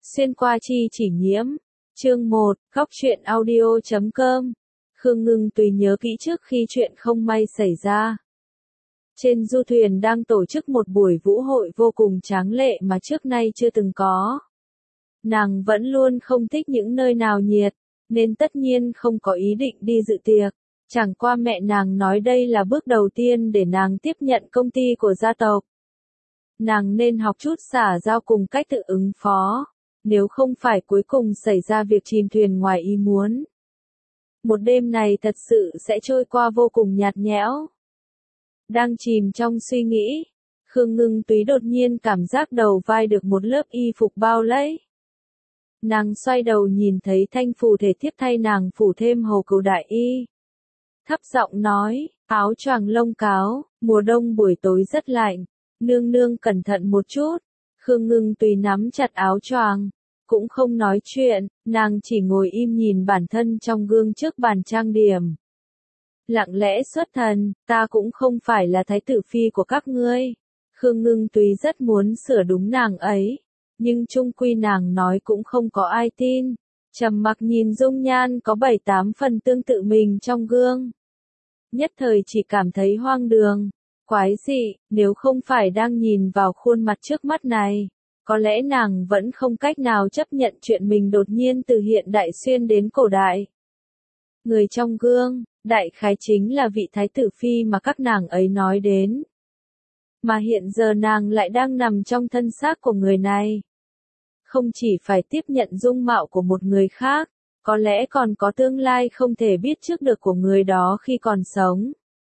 Xuyên qua chi chỉ nhiễm. Chương 1, Góc truyện audio.com. Khương Ngưng Tùy nhớ kỹ trước khi chuyện không may xảy ra. Trên du thuyền đang tổ chức một buổi vũ hội vô cùng tráng lệ mà trước nay chưa từng có. Nàng vẫn luôn không thích những nơi nào nhiệt, nên tất nhiên không có ý định đi dự tiệc. Chẳng qua mẹ nàng nói đây là bước đầu tiên để nàng tiếp nhận công ty của gia tộc. Nàng nên học chút xả giao cùng cách tự ứng phó, nếu không phải cuối cùng xảy ra việc chìm thuyền ngoài ý muốn. Một đêm này thật sự sẽ trôi qua vô cùng nhạt nhẽo. Đang chìm trong suy nghĩ, Khương Ngưng Túy đột nhiên cảm giác đầu vai được một lớp y phục bao lấy. Nàng xoay đầu nhìn thấy thanh phù thể thiếp thay nàng phủ thêm hầu cửu đại y. Thấp giọng nói, áo choàng lông cáo, mùa đông buổi tối rất lạnh, nương nương cẩn thận một chút. Khương Ngưng Tùy nắm chặt áo choàng, cũng không nói chuyện, nàng chỉ ngồi im nhìn bản thân trong gương trước bàn trang điểm. Lặng lẽ xuất thần, ta cũng không phải là thái tử phi của các ngươi. Khương Ngưng Tùy rất muốn sửa đúng nàng ấy, nhưng chung quy nàng nói cũng không có ai tin. Trầm mặc nhìn dung nhan có 7-8 phần tương tự mình trong gương. Nhất thời chỉ cảm thấy hoang đường, quái dị, nếu không phải đang nhìn vào khuôn mặt trước mắt này, có lẽ nàng vẫn không cách nào chấp nhận chuyện mình đột nhiên từ hiện đại xuyên đến cổ đại. Người trong gương, đại khái chính là vị thái tử phi mà các nàng ấy nói đến. Mà hiện giờ nàng lại đang nằm trong thân xác của người này. Không chỉ phải tiếp nhận dung mạo của một người khác, có lẽ còn có tương lai không thể biết trước được của người đó khi còn sống.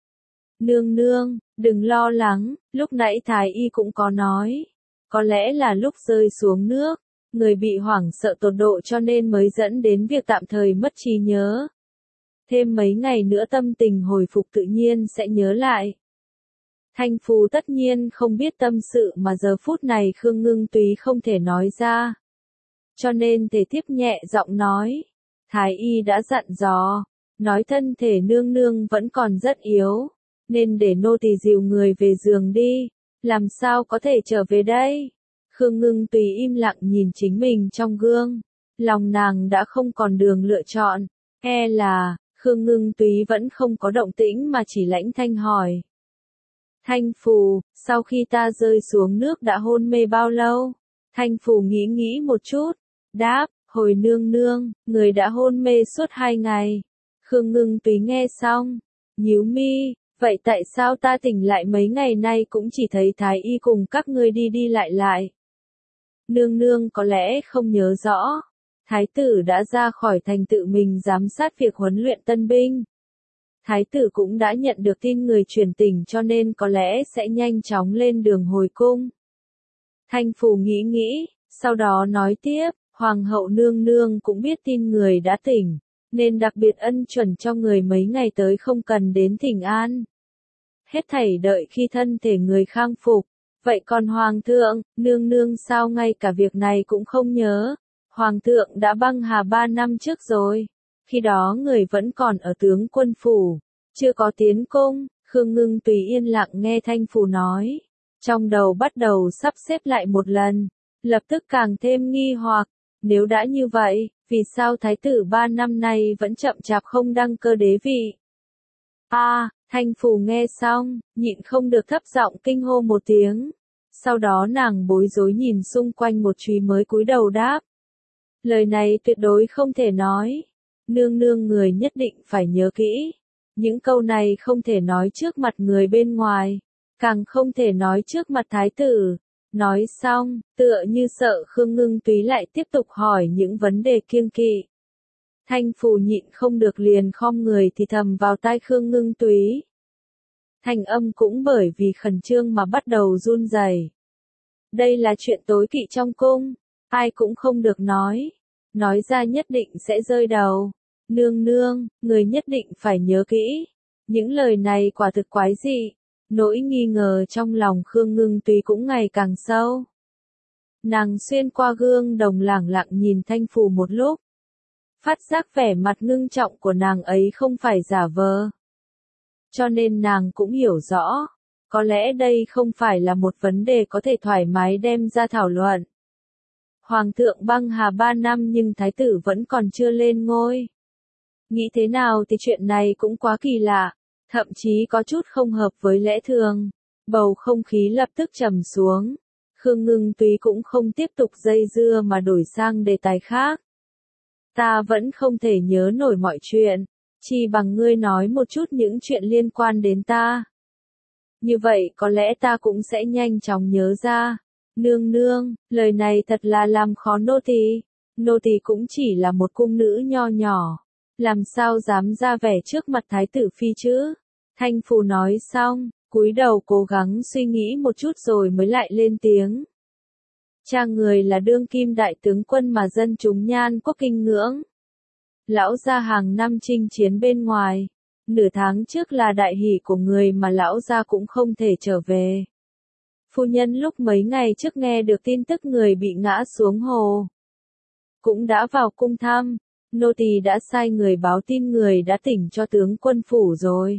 Nương nương, đừng lo lắng, lúc nãy Thái Y cũng có nói. Có lẽ là lúc rơi xuống nước, người bị hoảng sợ tột độ cho nên mới dẫn đến việc tạm thời mất trí nhớ. Thêm mấy ngày nữa tâm tình hồi phục tự nhiên sẽ nhớ lại. Thanh Phù tất nhiên không biết tâm sự mà giờ phút này Khương Ngưng Túy không thể nói ra. Cho nên thể thiếp nhẹ giọng nói. Thái Y đã dặn dò, nói thân thể nương nương vẫn còn rất yếu, nên để nô tỳ dìu người về giường đi, làm sao có thể trở về đây. Khương Ngưng Tùy im lặng nhìn chính mình trong gương, lòng nàng đã không còn đường lựa chọn, Khương Ngưng Túy vẫn không có động tĩnh mà chỉ lãnh thanh hỏi. Thanh Phù, sau khi ta rơi xuống nước đã hôn mê bao lâu? Thanh Phù nghĩ một chút, đáp, hồi nương nương, người đã hôn mê suốt 2 ngày. Khương Ngưng Túy nghe xong, nhíu mi, vậy tại sao ta tỉnh lại mấy ngày nay cũng chỉ thấy Thái Y cùng các ngươi đi đi lại? Nương nương có lẽ không nhớ rõ. Thái tử đã ra khỏi thành tự mình giám sát việc huấn luyện tân binh. Thái tử cũng đã nhận được tin người truyền tình cho nên có lẽ sẽ nhanh chóng lên đường hồi cung. Thanh Phù nghĩ, sau đó nói tiếp, Hoàng hậu nương nương cũng biết tin người đã tỉnh, nên đặc biệt ân chuẩn cho người mấy ngày tới không cần đến thỉnh an. Hết thảy đợi khi thân thể người khang phục. Vậy còn Hoàng thượng, nương nương sao ngay cả việc này cũng không nhớ? Hoàng thượng đã băng hà 3 năm trước rồi. Khi đó người vẫn còn ở tướng quân phủ, chưa có tiến cung. Khương Ngưng Tùy yên lặng nghe Thanh Phù nói. Trong đầu bắt đầu sắp xếp lại một lần, lập tức càng thêm nghi hoặc. Nếu đã như vậy, vì sao thái tử 3 năm nay vẫn chậm chạp không đăng cơ đế vị? Thanh Phù nghe xong, nhịn không được thấp giọng kinh hô một tiếng. Sau đó nàng bối rối nhìn xung quanh một truy mới cúi đầu đáp. Lời này tuyệt đối không thể nói. Nương nương người nhất định phải nhớ kỹ. Những câu này không thể nói trước mặt người bên ngoài, càng không thể nói trước mặt thái tử. Nói xong, tựa như sợ Khương Ngưng Túy lại tiếp tục hỏi những vấn đề kiêng kỵ. Thanh Phù nhịn không được liền khom người thì thầm vào tai Khương Ngưng Túy. Thanh âm cũng bởi vì khẩn trương mà bắt đầu run rẩy. Đây là chuyện tối kỵ trong cung, ai cũng không được nói ra nhất định sẽ rơi đầu. Nương nương, người nhất định phải nhớ kỹ. Những lời này quả thực quái dị, nỗi nghi ngờ trong lòng Khương Ngưng Túy cũng ngày càng sâu. Nàng xuyên qua gương đồng lẳng lặng nhìn Thanh Phù một lúc. Phát giác vẻ mặt ngưng trọng của nàng ấy không phải giả vờ. Cho nên nàng cũng hiểu rõ, có lẽ đây không phải là một vấn đề có thể thoải mái đem ra thảo luận. Hoàng thượng băng hà 3 năm nhưng thái tử vẫn còn chưa lên ngôi. Nghĩ thế nào thì chuyện này cũng quá kỳ lạ, thậm chí có chút không hợp với lẽ thường. Bầu không khí lập tức trầm xuống. Khương Ngưng Túy cũng không tiếp tục dây dưa mà đổi sang đề tài khác. Ta vẫn không thể nhớ nổi mọi chuyện, chi bằng ngươi nói một chút những chuyện liên quan đến ta. Như vậy có lẽ ta cũng sẽ nhanh chóng nhớ ra. Nương nương, lời này thật là làm khó nô tỳ. Nô tỳ cũng chỉ là một cung nữ nho nhỏ, làm sao dám ra vẻ trước mặt thái tử phi chứ? Thanh Phù nói xong, cúi đầu cố gắng suy nghĩ một chút rồi mới lại lên tiếng. Cha người là đương kim đại tướng quân mà dân chúng Nhan Quốc kinh ngưỡng. Lão gia hàng năm chinh chiến bên ngoài, nửa tháng trước là đại hỷ của người mà lão gia cũng không thể trở về. Phu nhân lúc mấy ngày trước nghe được tin tức người bị ngã xuống hồ, cũng đã vào cung thăm, nô tỳ đã sai người báo tin người đã tỉnh cho tướng quân phủ rồi.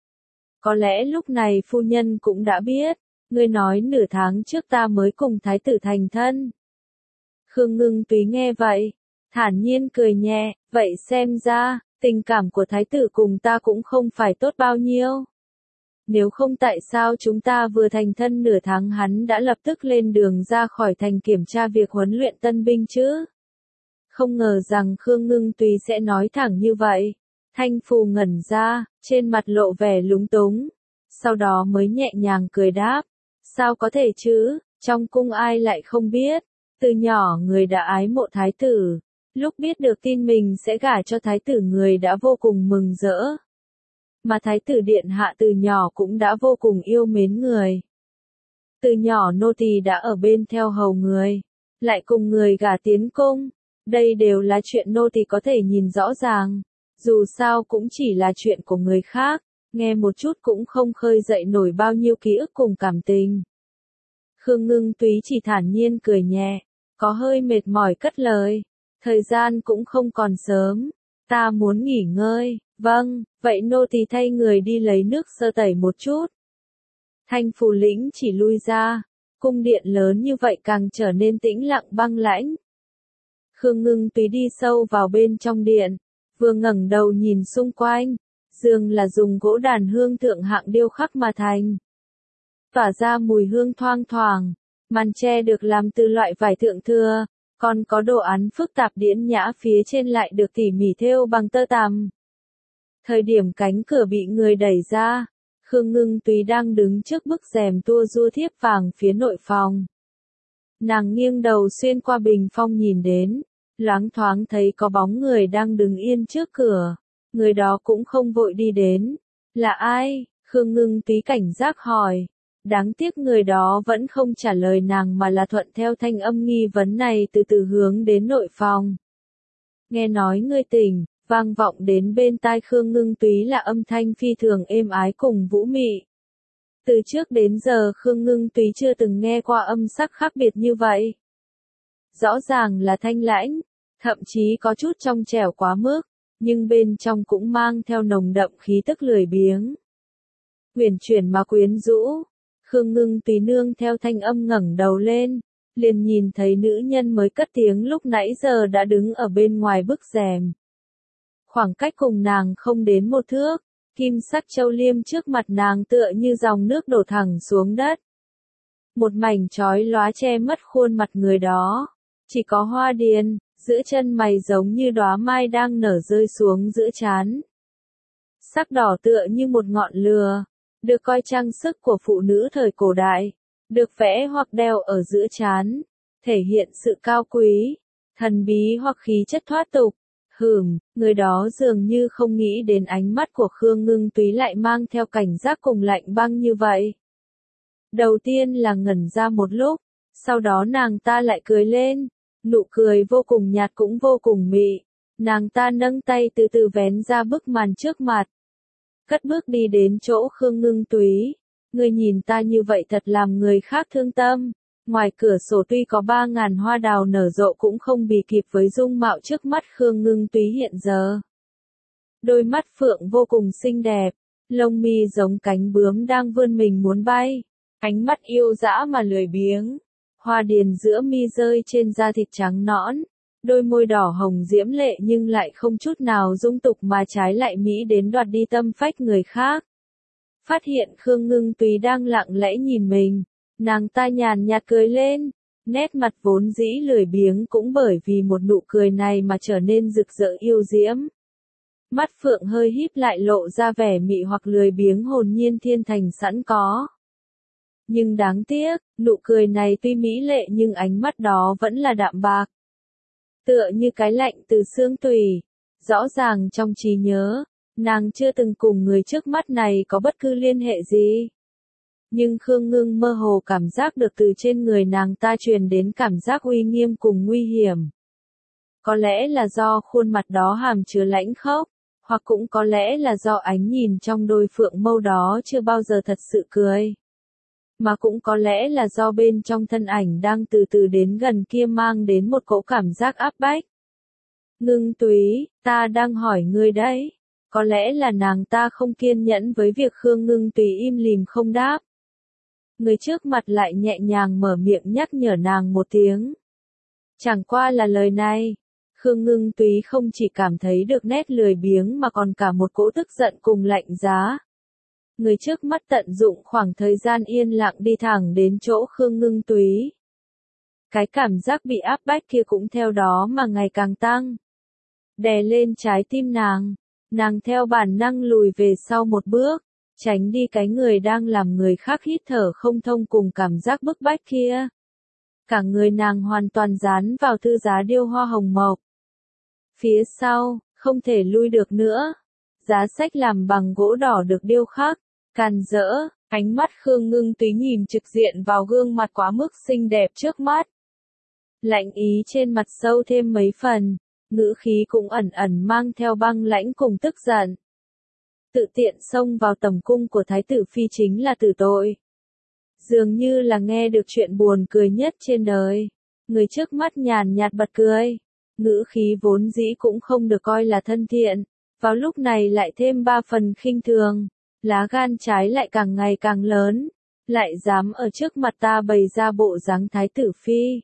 Có lẽ lúc này phu nhân cũng đã biết, ngươi nói nửa tháng trước ta mới cùng thái tử thành thân. Khương Ngưng Túy nghe vậy, thản nhiên cười nhẹ, vậy xem ra, tình cảm của thái tử cùng ta cũng không phải tốt bao nhiêu. Nếu không tại sao chúng ta vừa thành thân nửa tháng hắn đã lập tức lên đường ra khỏi thành kiểm tra việc huấn luyện tân binh chứ? Không ngờ rằng Khương Ngưng Túy sẽ nói thẳng như vậy. Thanh Phù ngẩn ra, trên mặt lộ vẻ lúng túng. Sau đó mới nhẹ nhàng cười đáp. Sao có thể chứ, trong cung ai lại không biết. Từ nhỏ người đã ái mộ thái tử. Lúc biết được tin mình sẽ gả cho thái tử người đã vô cùng mừng rỡ. Mà thái tử điện hạ từ nhỏ cũng đã vô cùng yêu mến người. Từ nhỏ nô tỳ đã ở bên theo hầu người, lại cùng người gả tiến cung. Đây đều là chuyện nô tỳ có thể nhìn rõ ràng. Dù sao cũng chỉ là chuyện của người khác, nghe một chút cũng không khơi dậy nổi bao nhiêu ký ức cùng cảm tình. Khương Ngưng Túy chỉ thản nhiên cười nhẹ, có hơi mệt mỏi cất lời. Thời gian cũng không còn sớm, ta muốn nghỉ ngơi. Vâng, vậy nô tỳ thay người đi lấy nước sơ tẩy một chút. Thanh Phù lĩnh chỉ lui ra, cung điện lớn như vậy càng trở nên tĩnh lặng băng lãnh. Khương Ngưng Túy đi sâu vào bên trong điện, vừa ngẩng đầu nhìn xung quanh, giường là dùng gỗ đàn hương thượng hạng điêu khắc mà thành. Tỏa ra mùi hương thoang thoảng, màn tre được làm từ loại vải thượng thừa, còn có đồ án phức tạp điển nhã phía trên lại được tỉ mỉ thêu bằng tơ tằm. Thời điểm cánh cửa bị người đẩy ra, Khương Ngưng Túy đang đứng trước bức rèm tua rua thiếp vàng phía nội phòng. Nàng nghiêng đầu xuyên qua bình phong nhìn đến, loáng thoáng thấy có bóng người đang đứng yên trước cửa, người đó cũng không vội đi đến. Là ai? Khương Ngưng Túy cảnh giác hỏi. Đáng tiếc người đó vẫn không trả lời nàng mà là thuận theo thanh âm nghi vấn này từ từ hướng đến nội phòng. Nghe nói ngươi tỉnh, vang vọng đến bên tai Khương Ngưng Túy là âm thanh phi thường êm ái cùng vũ mị. Từ trước đến giờ Khương Ngưng Túy chưa từng nghe qua âm sắc khác biệt như vậy. Rõ ràng là thanh lãnh, thậm chí có chút trong trẻo quá mức, nhưng bên trong cũng mang theo nồng đậm khí tức lười biếng. Huyền chuyển mà quyến rũ. Khương Ngưng Túy nương theo thanh âm ngẩng đầu lên, liền nhìn thấy nữ nhân mới cất tiếng lúc nãy giờ đã đứng ở bên ngoài bức rèm. Khoảng cách cùng nàng không đến một thước, kim sắc châu liêm trước mặt nàng tựa như dòng nước đổ thẳng xuống đất. Một mảnh chói lóa che mất khuôn mặt người đó, chỉ có hoa điền, giữa chân mày giống như đóa mai đang nở rơi xuống giữa trán. Sắc đỏ tựa như một ngọn lửa, được coi trang sức của phụ nữ thời cổ đại, được vẽ hoặc đeo ở giữa trán, thể hiện sự cao quý, thần bí hoặc khí chất thoát tục. Người đó dường như không nghĩ đến ánh mắt của Khương Ngưng Túy lại mang theo cảnh giác cùng lạnh băng như vậy. Đầu tiên là ngẩn ra một lúc, sau đó nàng ta lại cười lên, nụ cười vô cùng nhạt cũng vô cùng mị. Nàng ta nâng tay từ từ vén ra bức màn trước mặt. Cất bước đi đến chỗ Khương Ngưng Túy. Ngươi nhìn ta như vậy thật làm người khác thương tâm. Ngoài cửa sổ tuy có 3.000 hoa đào nở rộ cũng không bì kịp với dung mạo trước mắt Khương Ngưng Túy hiện giờ. Đôi mắt phượng vô cùng xinh đẹp, lông mi giống cánh bướm đang vươn mình muốn bay, ánh mắt yêu dã mà lười biếng, Hoa điền giữa mi rơi trên da thịt trắng nõn, đôi môi đỏ hồng diễm lệ nhưng lại không chút nào dung tục mà trái lại mỹ đến đoạt đi tâm phách người khác. Phát hiện Khương Ngưng Túy đang lặng lẽ nhìn mình, nàng ta nhàn nhạt cười lên, nét mặt vốn dĩ lười biếng cũng bởi vì một nụ cười này mà trở nên rực rỡ yêu diễm. Mắt phượng hơi híp lại lộ ra vẻ mị hoặc lười biếng hồn nhiên thiên thành sẵn có. Nhưng đáng tiếc, nụ cười này tuy mỹ lệ nhưng ánh mắt đó vẫn là đạm bạc. Tựa như cái lạnh từ xương tủy. Rõ ràng trong trí nhớ, nàng chưa từng cùng người trước mắt này có bất cứ liên hệ gì. Nhưng Khương Ngưng mơ hồ cảm giác được từ trên người nàng ta truyền đến cảm giác uy nghiêm cùng nguy hiểm. Có lẽ là do khuôn mặt đó hàm chứa lãnh khốc, hoặc cũng có lẽ là do ánh nhìn trong đôi phượng mâu đó chưa bao giờ thật sự cười. Mà cũng có lẽ là do bên trong thân ảnh đang từ từ đến gần kia mang đến một cỗ cảm giác áp bách. Ngưng Túy, ta đang hỏi ngươi đấy. Có lẽ là nàng ta không kiên nhẫn với việc Khương Ngưng Túy im lìm không đáp. Người trước mặt lại nhẹ nhàng mở miệng nhắc nhở nàng một tiếng. Chẳng qua là lời này, Khương Ngưng Túy không chỉ cảm thấy được nét lười biếng mà còn cả một cỗ tức giận cùng lạnh giá. Người trước mắt tận dụng khoảng thời gian yên lặng đi thẳng đến chỗ Khương Ngưng Túy. Cái cảm giác bị áp bách kia cũng theo đó mà ngày càng tăng. Đè lên trái tim nàng theo bản năng lùi về sau một bước, tránh đi cái người đang làm người khác hít thở không thông cùng cảm giác bức bách kia. Cả người nàng hoàn toàn dán vào thư giá điêu hoa hồng mộc. Phía sau, không thể lui được nữa. Giá sách làm bằng gỗ đỏ được điêu khắc, càn rỡ, ánh mắt Khương Ngưng Túy nhìn trực diện vào gương mặt quá mức xinh đẹp trước mắt. Lạnh ý trên mặt sâu thêm mấy phần, ngữ khí cũng ẩn ẩn mang theo băng lãnh cùng tức giận. Tự tiện xông vào tầm cung của Thái tử Phi chính là tử tội. Dường như là nghe được chuyện buồn cười nhất trên đời. Người trước mắt nhàn nhạt bật cười. Ngữ khí vốn dĩ cũng không được coi là thân thiện. Vào lúc này lại thêm 3 phần khinh thường. Lá gan trái lại càng ngày càng lớn. Lại dám ở trước mặt ta bày ra bộ dáng Thái tử Phi.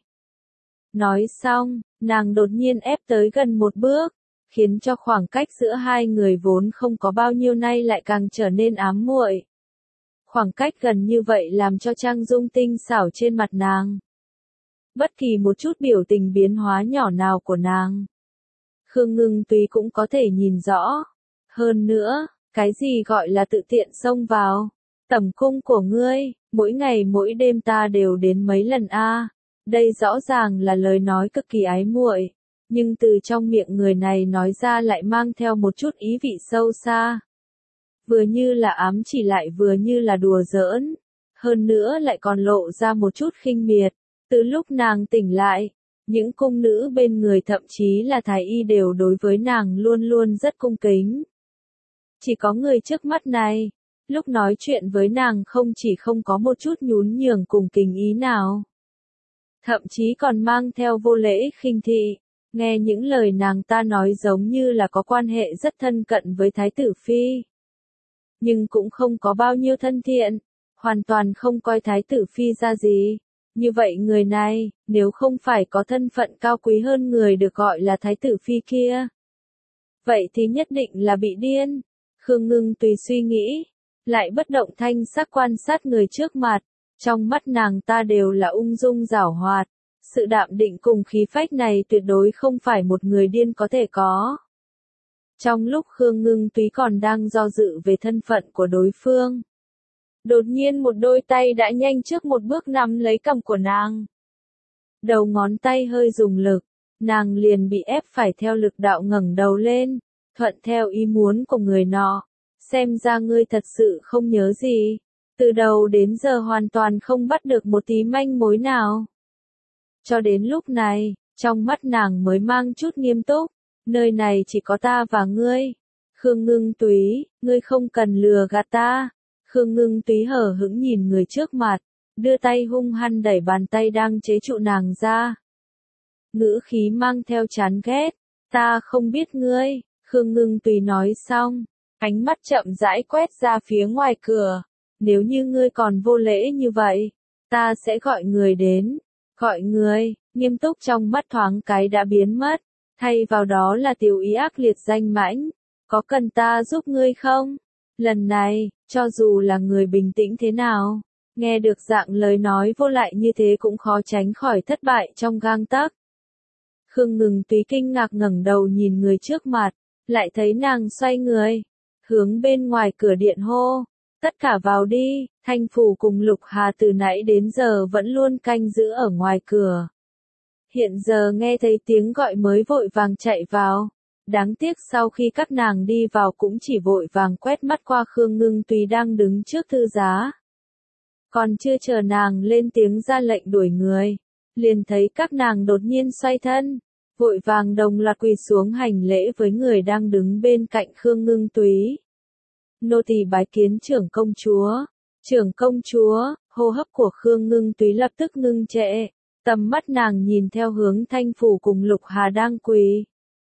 Nói xong, nàng đột nhiên ép tới gần một bước, khiến cho khoảng cách giữa hai người vốn không có bao nhiêu nay lại càng trở nên ám muội. Khoảng cách gần như vậy làm cho trang dung tinh xảo trên mặt nàng. Bất kỳ một chút biểu tình biến hóa nhỏ nào của nàng, Khương Ngưng Túy cũng có thể nhìn rõ. Hơn nữa, cái gì gọi là tự tiện xông vào? Tẩm cung của ngươi, mỗi ngày mỗi đêm ta đều đến mấy lần a. Đây rõ ràng là lời nói cực kỳ ái muội, nhưng từ trong miệng người này nói ra lại mang theo một chút ý vị sâu xa. Vừa như là ám chỉ lại vừa như là đùa giỡn, hơn nữa lại còn lộ ra một chút khinh miệt. Từ lúc nàng tỉnh lại, những cung nữ bên người thậm chí là thái y đều đối với nàng luôn luôn rất cung kính. Chỉ có người trước mắt này, lúc nói chuyện với nàng không chỉ không có một chút nhún nhường cùng kính ý nào, thậm chí còn mang theo vô lễ khinh thị. Nghe những lời nàng ta nói giống như là có quan hệ rất thân cận với Thái tử Phi. Nhưng cũng không có bao nhiêu thân thiện, hoàn toàn không coi Thái tử Phi ra gì. Như vậy người này, nếu không phải có thân phận cao quý hơn người được gọi là Thái tử Phi kia, vậy thì nhất định là bị điên. Khương Ngưng Túy suy nghĩ, lại bất động thanh sắc quan sát người trước mặt. Trong mắt nàng ta đều là ung dung giảo hoạt. Sự đạm định cùng khí phách này tuyệt đối không phải một người điên có thể có. Trong lúc Khương Ngưng Túy còn đang do dự về thân phận của đối phương, đột nhiên một đôi tay đã nhanh trước một bước nắm lấy cằm của nàng. Đầu ngón tay hơi dùng lực, nàng liền bị ép phải theo lực đạo ngẩng đầu lên, thuận theo ý muốn của người nọ. Xem ra ngươi thật sự không nhớ gì. Từ đầu đến giờ hoàn toàn không bắt được một tí manh mối nào. Cho đến lúc này, trong mắt nàng mới mang chút nghiêm túc. Nơi này chỉ có ta và ngươi. Khương Ngưng Túy, ngươi không cần lừa gạt ta. Khương Ngưng Túy hờ hững nhìn người trước mặt, đưa tay hung hăng đẩy bàn tay đang chế trụ nàng ra. Ngữ khí mang theo chán ghét. Ta không biết ngươi. Khương Ngưng Túy nói xong, ánh mắt chậm rãi quét ra phía ngoài cửa. Nếu như ngươi còn vô lễ như vậy, ta sẽ gọi người đến. Gọi người, nghiêm túc trong mắt thoáng cái đã biến mất, thay vào đó là tiểu ý ác liệt danh mãnh. Có cần ta giúp ngươi không? Lần này, cho dù là người bình tĩnh thế nào, nghe được dạng lời nói vô lại như thế cũng khó tránh khỏi thất bại trong gang tấc. Khương Ngừng Túy kinh ngạc ngẩng đầu nhìn người trước mặt, lại thấy nàng xoay người, hướng bên ngoài cửa điện hô, tất cả vào đi. Thanh Phủ cùng Lục Hà từ nãy đến giờ vẫn luôn canh giữ ở ngoài cửa. Hiện giờ nghe thấy tiếng gọi mới vội vàng chạy vào. Đáng tiếc sau khi các nàng đi vào cũng chỉ vội vàng quét mắt qua Khương Ngưng Tùy đang đứng trước thư giá. Còn chưa chờ nàng lên tiếng ra lệnh đuổi người, liền thấy các nàng đột nhiên xoay thân, vội vàng đồng loạt quỳ xuống hành lễ với người đang đứng bên cạnh Khương Ngưng Túy. Nô tỳ bái kiến trưởng công chúa. Trưởng công chúa, hô hấp của Khương Ngưng Túy lập tức ngưng trệ, tầm mắt nàng nhìn theo hướng Thanh Phủ cùng Lục Hà đang quỳ.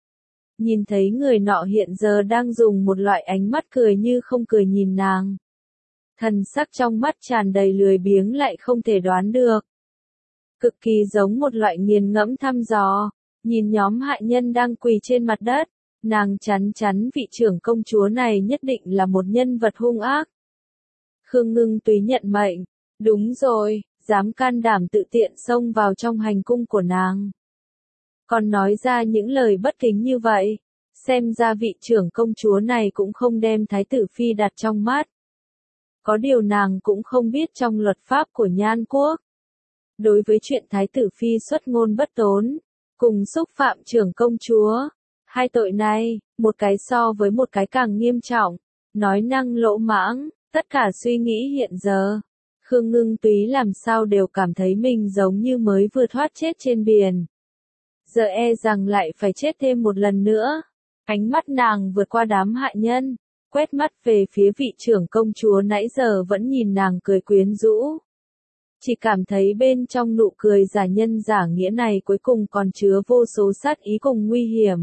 Nhìn thấy người nọ hiện giờ đang dùng một loại ánh mắt cười như không cười nhìn nàng. Thần sắc trong mắt tràn đầy lười biếng lại không thể đoán được. Cực kỳ giống một loại nghiền ngẫm thăm dò, nhìn nhóm hạ nhân đang quỳ trên mặt đất, nàng chắn chắn vị trưởng công chúa này nhất định là một nhân vật hung ác. Khương Ngưng Túy nhận mệnh, đúng rồi, dám can đảm tự tiện xông vào trong hành cung của nàng. Còn nói ra những lời bất kính như vậy, xem ra vị trưởng công chúa này cũng không đem Thái tử Phi đặt trong mắt. Có điều nàng cũng không biết trong luật pháp của Nhan quốc. Đối với chuyện Thái tử Phi xuất ngôn bất tốn, cùng xúc phạm trưởng công chúa, hai tội này, một cái so với một cái càng nghiêm trọng, nói năng lỗ mãng, tất cả suy nghĩ hiện giờ. Khương Ngưng Túy làm sao đều cảm thấy mình giống như mới vừa thoát chết trên biển. Giờ e rằng lại phải chết thêm một lần nữa. Ánh mắt nàng vượt qua đám hạ nhân, quét mắt về phía vị trưởng công chúa nãy giờ vẫn nhìn nàng cười quyến rũ. Chỉ cảm thấy bên trong nụ cười giả nhân giả nghĩa này cuối cùng còn chứa vô số sát ý cùng nguy hiểm.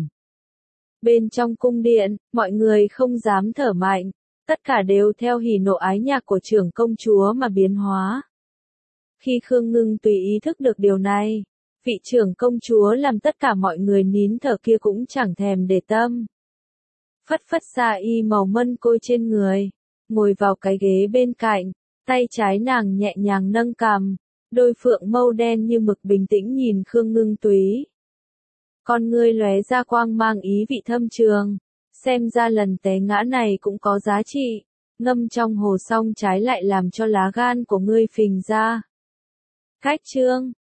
Bên trong cung điện, mọi người không dám thở mạnh, tất cả đều theo hỉ nộ ái nhạc của trưởng công chúa mà biến hóa. Khi Khương Ngưng Tùy ý thức được điều này, vị trưởng công chúa làm tất cả mọi người nín thở kia cũng chẳng thèm để tâm. Phất phất xa y màu mân côi trên người, ngồi vào cái ghế bên cạnh, tay trái nàng nhẹ nhàng nâng cằm, đôi phượng mâu đen như mực bình tĩnh nhìn Khương Ngưng Túy. Con ngươi lóe ra quang mang ý vị thâm trường, xem ra lần té ngã này cũng có giá trị, ngâm trong hồ xong trái lại làm cho lá gan của ngươi phình ra. Cách chương